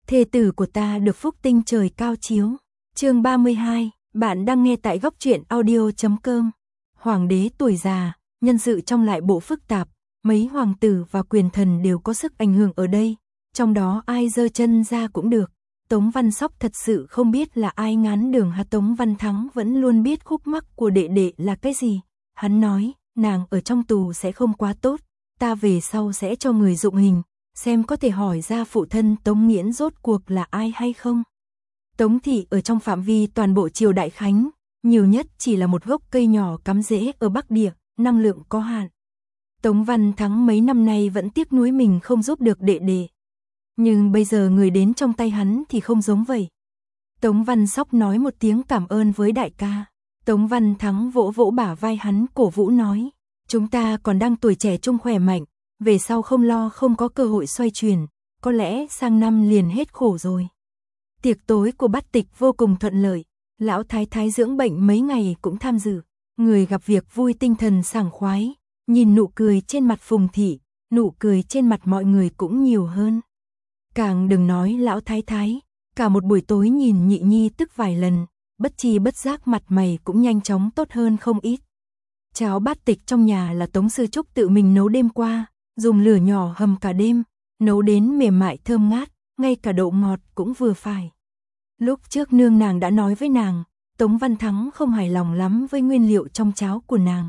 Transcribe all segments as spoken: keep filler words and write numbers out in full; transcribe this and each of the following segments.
thê tử của ta được phúc tinh trời cao chiếu. Chương ba mươi hai, bạn đang nghe tại góc truyện audio chấm com. Hoàng đế tuổi già, nhân sự trong lại bộ phức tạp, mấy hoàng tử và quyền thần đều có sức ảnh hưởng ở đây, trong đó ai giơ chân ra cũng được. Tống Văn Sóc thật sự không biết là ai ngán đường hạt. Tống Văn Thắng vẫn luôn biết khúc mắc của đệ đệ là cái gì. Hắn nói, nàng ở trong tù sẽ không quá tốt, ta về sau sẽ cho người dụng hình, xem có thể hỏi ra phụ thân Tống Nghiễn rốt cuộc là ai hay không. Tống thị ở trong phạm vi toàn bộ triều Đại Khánh, nhiều nhất chỉ là một gốc cây nhỏ cắm rễ ở Bắc Địa, năng lượng có hạn. Tống Văn Thắng mấy năm nay vẫn tiếc nuối mình không giúp được đệ đệ. Nhưng bây giờ người đến trong tay hắn thì không giống vậy. Tống Văn Sóc nói một tiếng cảm ơn với đại ca. Tống Văn Thắng vỗ vỗ bả vai hắn cổ vũ nói, chúng ta còn đang tuổi trẻ trung khỏe mạnh, về sau không lo không có cơ hội xoay chuyển, có lẽ sang năm liền hết khổ rồi. Tiệc tối của Bát Tịch vô cùng thuận lợi, lão thái thái dưỡng bệnh mấy ngày cũng tham dự, người gặp việc vui tinh thần sảng khoái, nhìn nụ cười trên mặt Phùng thị, nụ cười trên mặt mọi người cũng nhiều hơn. Càng đừng nói lão thái thái, cả một buổi tối nhìn nhị nhi tức vài lần, bất chi bất giác mặt mày cũng nhanh chóng tốt hơn không ít. Cháo Bát Tịch trong nhà là Tống Sư Trúc tự mình nấu đêm qua, dùng lửa nhỏ hầm cả đêm, nấu đến mềm mại thơm ngát, ngay cả độ ngọt cũng vừa phải. Lúc trước nương nàng đã nói với nàng, Tống Văn Thắng không hài lòng lắm với nguyên liệu trong cháo của nàng.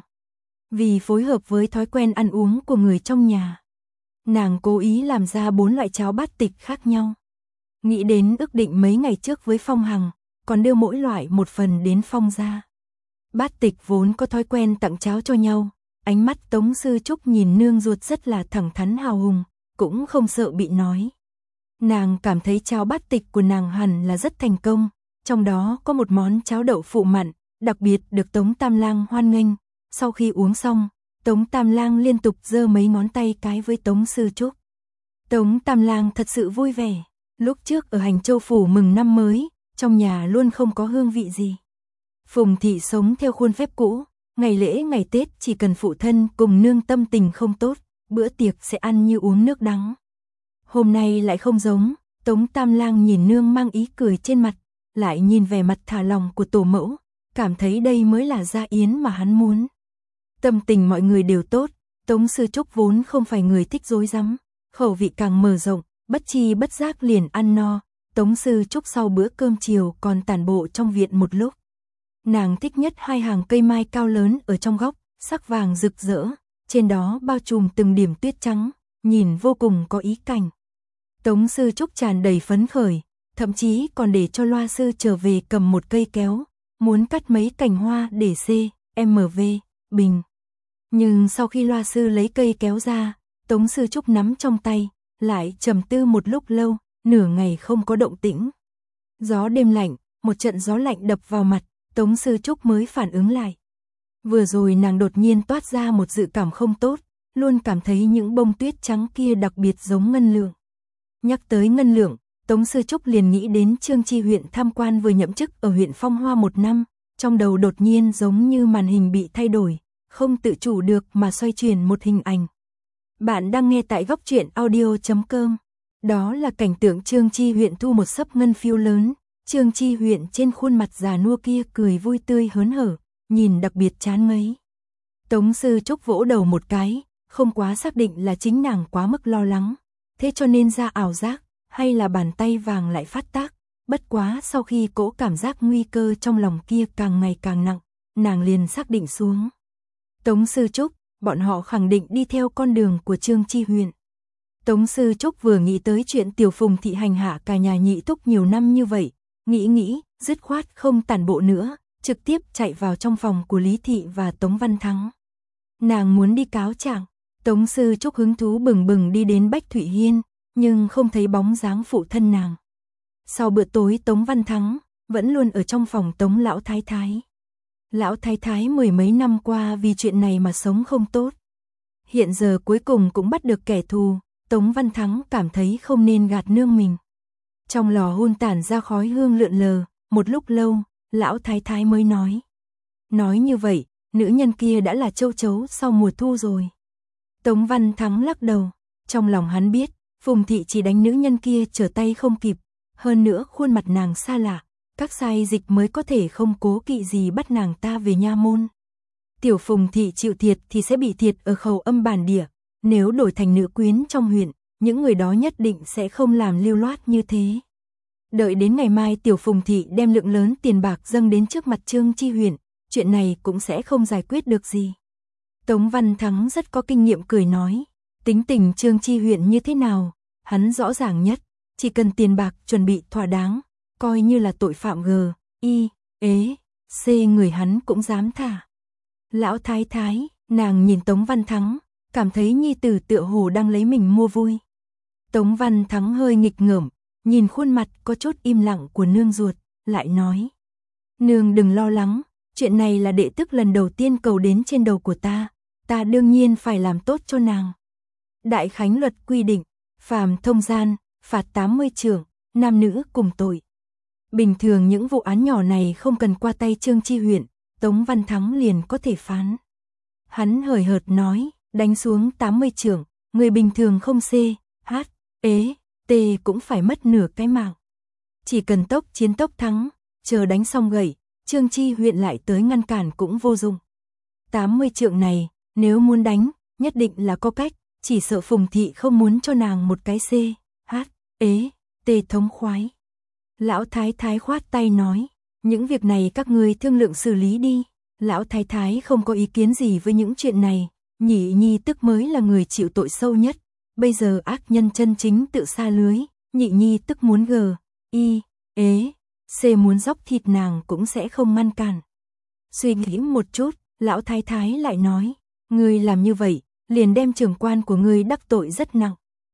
Vì phối hợp với thói quen ăn uống của người trong nhà, nàng cố ý làm ra bốn loại cháo Bát Tịch khác nhau. Nghĩ đến ước định mấy ngày trước với Phong Hằng, còn đưa mỗi loại một phần đến Phong gia. Bát Tịch vốn có thói quen tặng cháo cho nhau, ánh mắt Tống Sư Trúc nhìn nương ruột rất là thẳng thắn hào hùng, cũng không sợ bị nói. Nàng cảm thấy cháo Bát Tịch của nàng hẳn là rất thành công, trong đó có một món cháo đậu phụ mặn, đặc biệt được Tống Tam Lang hoan nghênh. Sau khi uống xong, Tống Tam Lang liên tục giơ mấy ngón tay cái với Tống Sư Trúc. Tống Tam Lang thật sự vui vẻ, lúc trước ở Hành Châu phủ mừng năm mới, trong nhà luôn không có hương vị gì. Phùng thị sống theo khuôn phép cũ, ngày lễ ngày Tết chỉ cần phụ thân cùng nương tâm tình không tốt, bữa tiệc sẽ ăn như uống nước đắng. Hôm nay lại không giống, Tống Tam Lang nhìn nương mang ý cười trên mặt, lại nhìn vẻ mặt thả lòng của tổ mẫu, cảm thấy đây mới là gia yến mà hắn muốn. Tâm tình mọi người đều tốt, Tống Sư Trúc vốn không phải người thích rối rắm, khẩu vị càng mở rộng, bất chi bất giác liền ăn no. Tống Sư Trúc sau bữa cơm chiều còn tản bộ trong viện một lúc. Nàng thích nhất hai hàng cây mai cao lớn ở trong góc, sắc vàng rực rỡ, trên đó bao trùm từng điểm tuyết trắng, nhìn vô cùng có ý cảnh. Tống Sư Trúc tràn đầy phấn khởi, thậm chí còn để cho loa sư trở về cầm một cây kéo, muốn cắt mấy cành hoa để C, M V, bình. Nhưng sau khi loa sư lấy cây kéo ra, Tống Sư Trúc nắm trong tay, lại trầm tư một lúc lâu, nửa ngày không có động tĩnh. Gió đêm lạnh, một trận gió lạnh đập vào mặt, Tống Sư Trúc mới phản ứng lại. Vừa rồi nàng đột nhiên toát ra một dự cảm không tốt, luôn cảm thấy những bông tuyết trắng kia đặc biệt giống ngân lượng. Nhắc tới ngân lượng, Tống Sư Trúc liền nghĩ đến Trương Chi huyện tham quan vừa nhậm chức ở huyện Phong Hoa một năm, trong đầu đột nhiên giống như màn hình bị thay đổi, không tự chủ được mà xoay chuyển một hình ảnh. Bạn đang nghe tại góc truyện audio chấm com. Đó là cảnh tượng Trương Chi huyện thu một xấp ngân phiếu lớn, Trương Chi huyện trên khuôn mặt già nua kia cười vui tươi hớn hở, nhìn đặc biệt chán ngấy. Tống Sư Trúc vỗ đầu một cái, không quá xác định là chính nàng quá mức lo lắng, thế cho nên ra ảo giác, hay là bàn tay vàng lại phát tác. Bất quá sau khi cỗ cảm giác nguy cơ trong lòng kia càng ngày càng nặng, nàng liền xác định xuống. Tống Sư Trúc, bọn họ khẳng định đi theo con đường của Trương Chi huyện. Tống Sư Trúc vừa nghĩ tới chuyện Tiểu Phùng thị hành hạ cả nhà nhị thúc nhiều năm như vậy, nghĩ nghĩ, dứt khoát không tản bộ nữa, trực tiếp chạy vào trong phòng của Lý Thị và Tống Văn Thắng. Nàng muốn đi cáo trạng. Tống Sư Trúc hứng thú bừng bừng đi đến Bách Thụy Hiên, nhưng không thấy bóng dáng phụ thân nàng. Sau bữa tối Tống Văn Thắng vẫn luôn ở trong phòng Tống lão thái thái. Lão thái thái mười mấy năm qua vì chuyện này mà sống không tốt. Hiện giờ cuối cùng cũng bắt được kẻ thù, Tống Văn Thắng cảm thấy không nên gạt nương mình. Trong lò hun tản ra khói hương lượn lờ, một lúc lâu, lão thái thái mới nói. Nói như vậy, nữ nhân kia đã là châu chấu sau mùa thu rồi. Tống Văn Thắng lắc đầu, trong lòng hắn biết, Phùng thị chỉ đánh nữ nhân kia trở tay không kịp, hơn nữa khuôn mặt nàng xa lạ, các sai dịch mới có thể không cố kỵ gì bắt nàng ta về nha môn. Tiểu Phùng thị chịu thiệt thì sẽ bị thiệt ở khẩu âm bản địa, nếu đổi thành nữ quyến trong huyện, những người đó nhất định sẽ không làm lưu loát như thế. Đợi đến ngày mai Tiểu Phùng thị đem lượng lớn tiền bạc dâng đến trước mặt Trương Chi huyện, chuyện này cũng sẽ không giải quyết được gì. Tống Văn Thắng rất có kinh nghiệm cười nói, tính tình Trương Chi huyện như thế nào, hắn rõ ràng nhất, chỉ cần tiền bạc chuẩn bị thỏa đáng, coi như là tội phạm G, I, ế, C người hắn cũng dám thả. Lão thái thái, nàng nhìn Tống Văn Thắng, cảm thấy nhi tử tựa hồ đang lấy mình mua vui. Tống Văn Thắng hơi nghịch ngợm, nhìn khuôn mặt có chút im lặng của nương ruột, lại nói. Nương đừng lo lắng, chuyện này là đệ tức lần đầu tiên cầu đến trên đầu của ta, ta đương nhiên phải làm tốt cho nàng. Đại Khánh luật quy định, phàm thông gian, phạt tám mươi trượng, nam nữ cùng tội. Bình thường những vụ án nhỏ này không cần qua tay Trương Chi huyện, Tống Văn Thắng liền có thể phán. Hắn hời hợt nói, đánh xuống tám mươi trượng, người bình thường không C, H, ế, T cũng phải mất nửa cái mạng. Chỉ cần tốc chiến tốc thắng, chờ đánh xong gậy, Trương Chi huyện lại tới ngăn cản cũng vô dụng. tám mươi trượng này, nếu muốn đánh, nhất định là có cách, chỉ sợ Phùng thị không muốn cho nàng một cái C, H, ế, T thống khoái. Lão thái thái khoát tay nói, những việc này các ngươi thương lượng xử lý đi. Lão thái thái không có ý kiến gì với những chuyện này, Nhị nhi tức mới là người chịu tội sâu nhất, bây giờ ác nhân chân chính tự sa lưới, Nhị nhi tức muốn G, I, ế, C muốn dóc thịt nàng cũng sẽ không ngăn cản. Suy nghĩ một chút, lão thái thái lại nói, ngươi làm như vậy, liền đem trưởng quan của ngươi đắc tội rất nặng.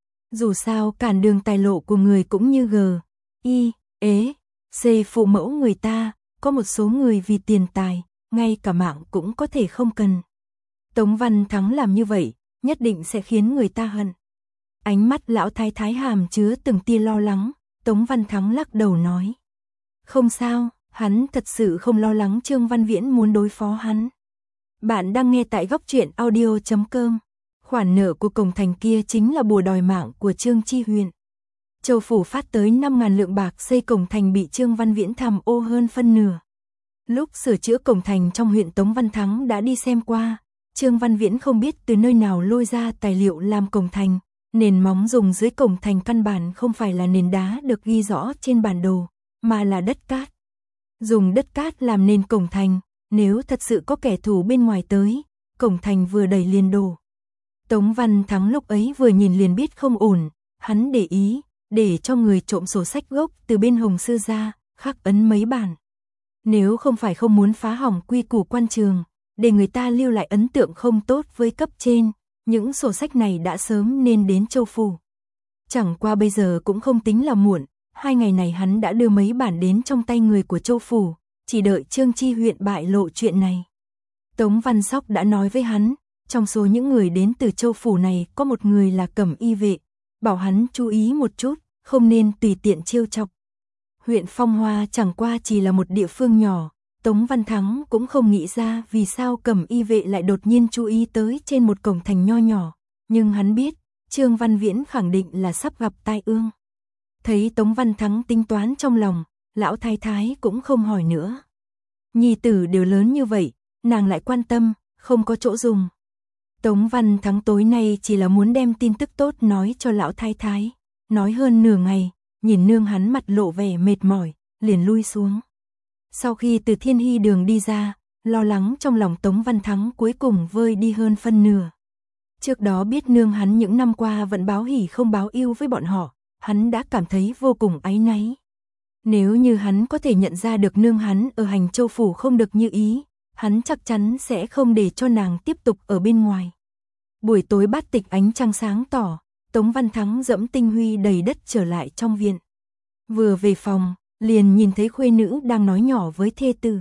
Dù sao cản đường tài lộ của người cũng như G, I, ế, C phụ mẫu người ta, có một số người vì tiền tài, ngay cả mạng cũng có thể không cần. Tống Văn Thắng làm như vậy, nhất định sẽ khiến người ta hận. Ánh mắt lão thái thái hàm chứa từng tia lo lắng, Tống Văn Thắng lắc đầu nói. Không sao, hắn thật sự không lo lắng Trương Văn Viễn muốn đối phó hắn. Bạn đang nghe tại góc truyện audio chấm com. Khoản nợ của cổng thành kia chính là bùa đòi mạng của Trương Chi huyện. Châu phủ phát tới năm nghìn lượng bạc xây cổng thành bị Trương Văn Viễn tham ô hơn phân nửa. Lúc sửa chữa cổng thành trong huyện Tống Văn Thắng đã đi xem qua, Trương Văn Viễn không biết từ nơi nào lôi ra tài liệu làm cổng thành, nền móng dùng dưới cổng thành căn bản không phải là nền đá được ghi rõ trên bản đồ, mà là đất cát. Dùng đất cát làm nền cổng thành, nếu thật sự có kẻ thù bên ngoài tới, cổng thành vừa đẩy liền đổ. Tống Văn Thắng lúc ấy vừa nhìn liền biết không ổn, hắn để ý, để cho người trộm sổ sách gốc từ bên Hồng Sư ra, khắc ấn mấy bản. Nếu không phải không muốn phá hỏng quy củ quan trường, để người ta lưu lại ấn tượng không tốt với cấp trên, những sổ sách này đã sớm nên đến Châu phủ. Chẳng qua bây giờ cũng không tính là muộn, hai ngày này hắn đã đưa mấy bản đến trong tay người của Châu phủ, chỉ đợi Trương Chi huyện bại lộ chuyện này. Tống Văn Sóc đã nói với hắn, trong số những người đến từ Châu phủ này có một người là Cẩm Y vệ, bảo hắn chú ý một chút, không nên tùy tiện trêu chọc. Huyện Phong Hoa chẳng qua chỉ là một địa phương nhỏ, Tống Văn Thắng cũng không nghĩ ra vì sao Cẩm Y vệ lại đột nhiên chú ý tới trên một cổng thành nho nhỏ, nhưng hắn biết, Trương Văn Viễn khẳng định là sắp gặp tai ương. Thấy Tống Văn Thắng tính toán trong lòng, lão thái thái cũng không hỏi nữa. Nhi tử đều lớn như vậy, nàng lại quan tâm, không có chỗ dùng. Tống Văn Thắng tối nay chỉ là muốn đem tin tức tốt nói cho lão thái thái, nói hơn nửa ngày, nhìn nương hắn mặt lộ vẻ mệt mỏi, liền lui xuống. Sau khi từ Thiên Hy đường đi ra, lo lắng trong lòng Tống Văn Thắng cuối cùng vơi đi hơn phân nửa. Trước đó biết nương hắn những năm qua vẫn báo hỉ không báo ưu với bọn họ, hắn đã cảm thấy vô cùng áy náy. Nếu như hắn có thể nhận ra được nương hắn ở Hành Châu phủ không được như ý, hắn chắc chắn sẽ không để cho nàng tiếp tục ở bên ngoài. Buổi tối bát tịch ánh trăng sáng tỏ, Tống Văn Thắng dẫm tinh huy đầy đất trở lại trong viện. Vừa về phòng, liền nhìn thấy khuê nữ đang nói nhỏ với thê tử.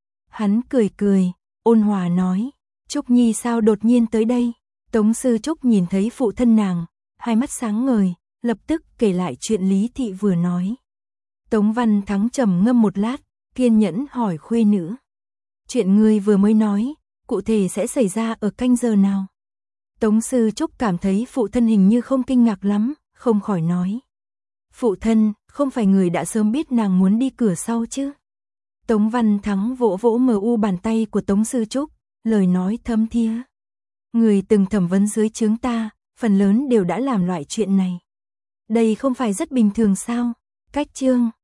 Hắn cười cười, ôn hòa nói, Trúc Nhi sao đột nhiên tới đây? Tống Sư Trúc nhìn thấy phụ thân nàng, hai mắt sáng ngời, lập tức kể lại chuyện Lý Thị vừa nói. Tống Văn Thắng trầm ngâm một lát, kiên nhẫn hỏi khuê nữ. Chuyện ngươi vừa mới nói, cụ thể sẽ xảy ra ở canh giờ nào? Tống Sư Trúc cảm thấy phụ thân hình như không kinh ngạc lắm, không khỏi nói. Phụ thân, Không phải người đã sớm biết nàng muốn đi cửa sau chứ? Tống Văn Thắng vỗ vỗ mờ u bàn tay của Tống Sư Trúc, lời nói thâm thía. Người từng thẩm vấn dưới trướng ta, phần lớn đều đã làm loại chuyện này. Đây không phải rất bình thường sao? Cách chương